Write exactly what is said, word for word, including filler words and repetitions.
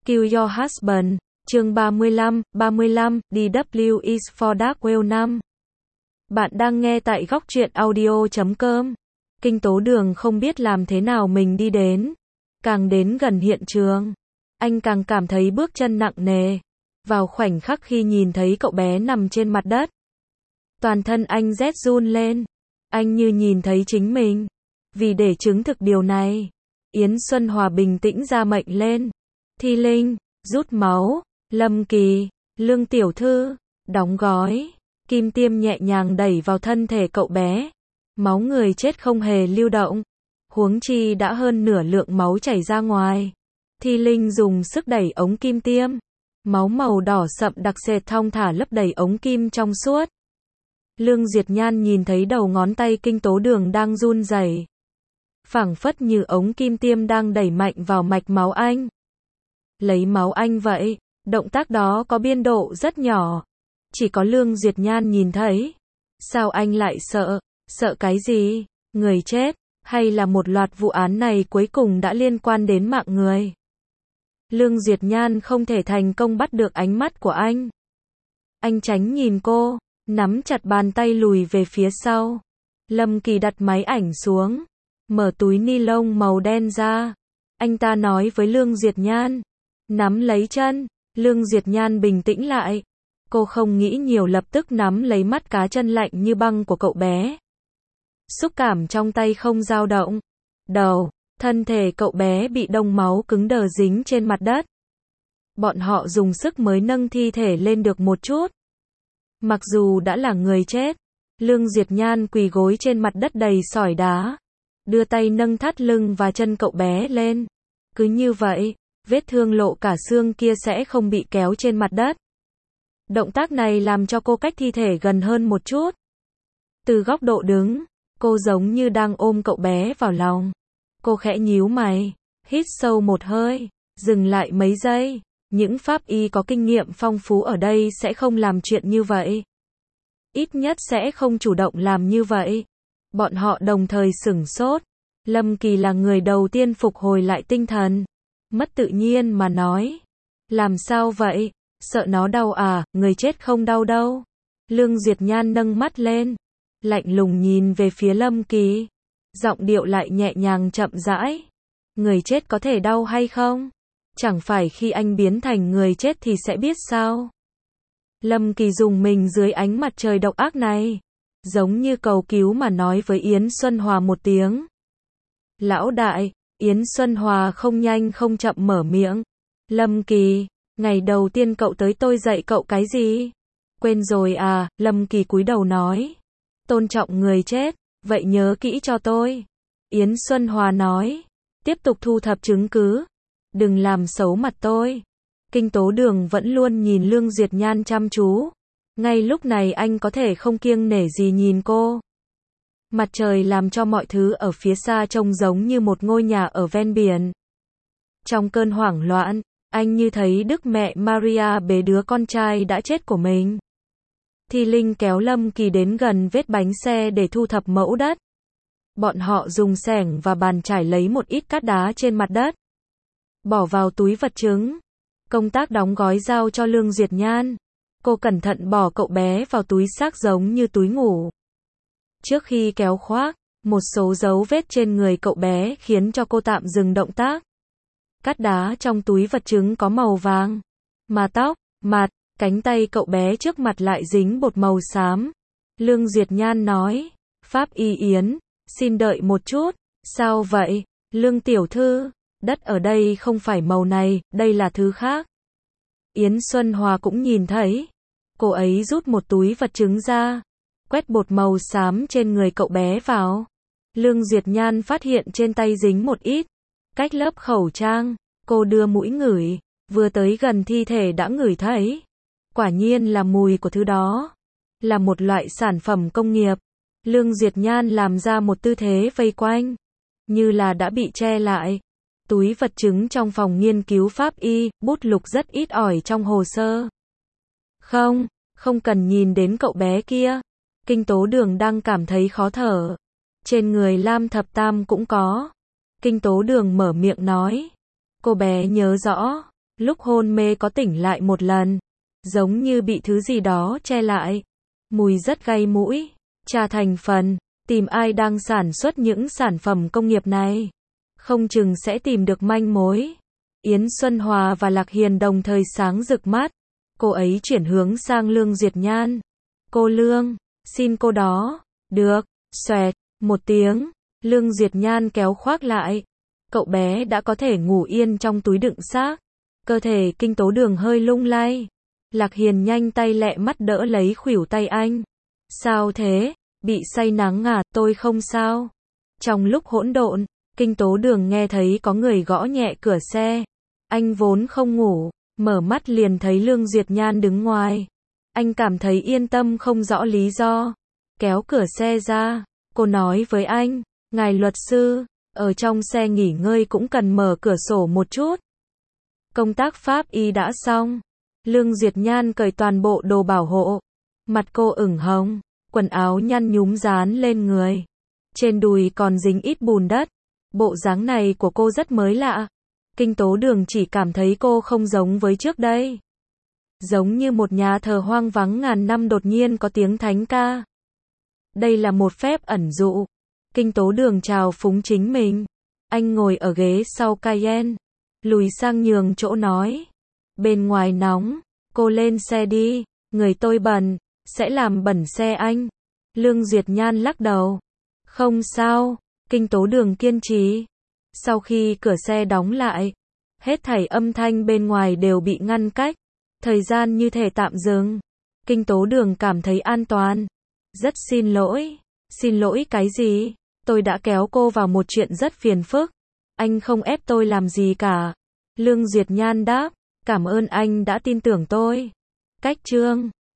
Kill Your Husband, chương ba mươi lăm, ba mươi lăm, đê vê is for Darkwell năm. Bạn đang nghe tại góc truyện audio chấm com. Kinh Tố Đường không biết làm thế nào mình đi đến. Càng đến gần hiện trường, anh càng cảm thấy bước chân nặng nề. Vào khoảnh khắc khi nhìn thấy cậu bé nằm trên mặt đất, toàn thân anh rét run lên. Anh như nhìn thấy chính mình. Vì để chứng thực điều này, Yến Xuân Hòa bình tĩnh ra mệnh lên. Thi Linh, rút máu. Lâm Kỳ, Lương Tiểu Thư, đóng gói. Kim tiêm nhẹ nhàng đẩy vào thân thể cậu bé. Máu người chết không hề lưu động. Huống chi đã hơn nửa lượng máu chảy ra ngoài. Thi Linh dùng sức đẩy ống kim tiêm. Máu màu đỏ sậm đặc sệt thong thả lấp đầy ống kim trong suốt. Lương Diệt Nhan nhìn thấy đầu ngón tay Kinh Tố Đường đang run rẩy, phảng phất như ống kim tiêm đang đẩy mạnh vào mạch máu anh. Lấy máu anh vậy, động tác đó có biên độ rất nhỏ. Chỉ có Lương Diệt Nhan nhìn thấy. Sao anh lại sợ? Sợ cái gì? Người chết? Hay là một loạt vụ án này cuối cùng đã liên quan đến mạng người? Lương Diệt Nhan không thể thành công bắt được ánh mắt của anh. Anh tránh nhìn cô, nắm chặt bàn tay lùi về phía sau. Lâm Kỳ đặt máy ảnh xuống, mở túi ni lông màu đen ra. Anh ta nói với Lương Diệt Nhan, nắm lấy chân. Lương Diệt Nhan bình tĩnh lại. Cô không nghĩ nhiều, lập tức nắm lấy mắt cá chân lạnh như băng của cậu bé. Xúc cảm trong tay không dao động. Đầu, thân thể cậu bé bị đông máu cứng đờ dính trên mặt đất. Bọn họ dùng sức mới nâng thi thể lên được một chút. Mặc dù đã là người chết, Lương Diệt Nhan quỳ gối trên mặt đất đầy sỏi đá, đưa tay nâng thắt lưng và chân cậu bé lên. Cứ như vậy, vết thương lộ cả xương kia sẽ không bị kéo trên mặt đất. Động tác này làm cho cô cách thi thể gần hơn một chút. Từ góc độ đứng, cô giống như đang ôm cậu bé vào lòng. Cô khẽ nhíu mày, hít sâu một hơi, dừng lại mấy giây. Những pháp y có kinh nghiệm phong phú ở đây sẽ không làm chuyện như vậy. Ít nhất sẽ không chủ động làm như vậy. Bọn họ đồng thời sửng sốt. Lâm Kỳ là người đầu tiên phục hồi lại tinh thần. Mất tự nhiên mà nói. Làm sao vậy? Sợ nó đau à? Người chết không đau đâu. Lương Diệt Nhan nâng mắt lên, lạnh lùng nhìn về phía Lâm Kỳ. Giọng điệu lại nhẹ nhàng chậm rãi. Người chết có thể đau hay không? Chẳng phải khi anh biến thành người chết thì sẽ biết sao? Lâm Kỳ dùng mình dưới ánh mặt trời độc ác này, giống như cầu cứu mà nói với Yến Xuân Hòa một tiếng. Lão đại. Yến Xuân Hòa không nhanh không chậm mở miệng. Lâm Kỳ, ngày đầu tiên cậu tới tôi dạy cậu cái gì? Quên rồi à? Lâm Kỳ cúi đầu nói. Tôn trọng người chết, vậy nhớ kỹ cho tôi. Yến Xuân Hòa nói. Tiếp tục thu thập chứng cứ. Đừng làm xấu mặt tôi. Kinh Tố Đường vẫn luôn nhìn Lương Diệt Nhan chăm chú. Ngay lúc này anh có thể không kiêng nể gì nhìn cô. Mặt trời làm cho mọi thứ ở phía xa trông giống như một ngôi nhà ở ven biển. Trong cơn hoảng loạn, anh như thấy Đức Mẹ Maria bế đứa con trai đã chết của mình. Thi Linh kéo Lâm Kỳ đến gần vết bánh xe để thu thập mẫu đất. Bọn họ dùng xẻng và bàn chải lấy một ít cát đá trên mặt đất, bỏ vào túi vật chứng. Công tác đóng gói giao cho Lương Diệt Nhan. Cô cẩn thận bỏ cậu bé vào túi xác giống như túi ngủ. Trước khi kéo khoác, một số dấu vết trên người cậu bé khiến cho cô tạm dừng động tác. Cát đá trong túi vật chứng có màu vàng, mà tóc, mặt, cánh tay cậu bé trước mặt lại dính bột màu xám. Lương Diệt Nhan nói, Pháp y Yến, xin đợi một chút. Sao vậy? Lương Tiểu Thư, đất ở đây không phải màu này, đây là thứ khác. Yến Xuân Hòa cũng nhìn thấy. Cô ấy rút một túi vật chứng ra, quét bột màu xám trên người cậu bé vào. Lương Diệt Nhan phát hiện trên tay dính một ít, cách lớp khẩu trang. Cô đưa mũi ngửi, vừa tới gần thi thể đã ngửi thấy. Quả nhiên là mùi của thứ đó. Là một loại sản phẩm công nghiệp. Lương Diệt Nhan làm ra một tư thế vây quanh, như là đã bị che lại. Túi vật chứng trong phòng nghiên cứu pháp y, bút lục rất ít ỏi trong hồ sơ. Không, không cần nhìn đến cậu bé kia. Kinh Tố Đường đang cảm thấy khó thở. Trên người Lam Thập Tam cũng có. Kinh Tố Đường mở miệng nói. Cô bé nhớ rõ, Lúc hôn mê có tỉnh lại một lần, giống như bị thứ gì đó che lại. Mùi rất gây mũi. Tra thành phần, tìm ai đang sản xuất những sản phẩm công nghiệp này. Không chừng sẽ tìm được manh mối. Yến Xuân Hòa và Lạc Hiền đồng thời sáng rực mắt. Cô ấy chuyển hướng sang Lương Duyệt Nhan. Cô Lương, xin cô đó. Được, xoẹt, một tiếng. Lương Duyệt Nhan kéo khoác lại. Cậu bé đã có thể ngủ yên trong túi đựng xác. Cơ thể Kinh Tố Đường hơi lung lay. Lạc Hiền nhanh tay lẹ mắt đỡ lấy khuỷu tay anh. Sao thế? Bị say nắng à? Tôi không sao. Trong lúc hỗn độn, Kinh Tố Đường nghe thấy có người gõ nhẹ cửa xe. Anh vốn không ngủ, mở mắt liền thấy Lương Duyệt Nhan đứng ngoài. Anh cảm thấy yên tâm không rõ lý do. Kéo cửa xe ra, cô nói với anh, ngài luật sư, ở trong xe nghỉ ngơi cũng cần mở cửa sổ một chút. Công tác pháp y đã xong. Lương Duyệt Nhan cởi toàn bộ đồ bảo hộ. Mặt cô ửng hồng, quần áo nhăn nhúm dán lên người. Trên đùi còn dính ít bùn đất. Bộ dáng này của cô rất mới lạ. Kinh Tố Đường chỉ cảm thấy cô không giống với trước đây. Giống như một nhà thờ hoang vắng ngàn năm đột nhiên có tiếng thánh ca. Đây là một phép ẩn dụ. Kinh Tố Đường chào phúng chính mình. Anh ngồi ở ghế sau Cayenne. Lùi sang nhường chỗ nói. Bên ngoài nóng, cô lên xe đi. Người tôi bẩn, sẽ làm bẩn xe anh. Lương Duyệt Nhan lắc đầu. Không sao. Kinh Tố Đường kiên trì. Sau khi cửa xe đóng lại, hết thảy âm thanh bên ngoài đều bị ngăn cách. Thời gian như thể tạm dừng. Kinh Tố Đường cảm thấy an toàn. Rất xin lỗi. Xin lỗi cái gì? Tôi đã kéo cô vào một chuyện rất phiền phức. Anh không ép tôi làm gì cả. Lương Duyệt Nhan đáp. Cảm ơn anh đã tin tưởng tôi. Cách chương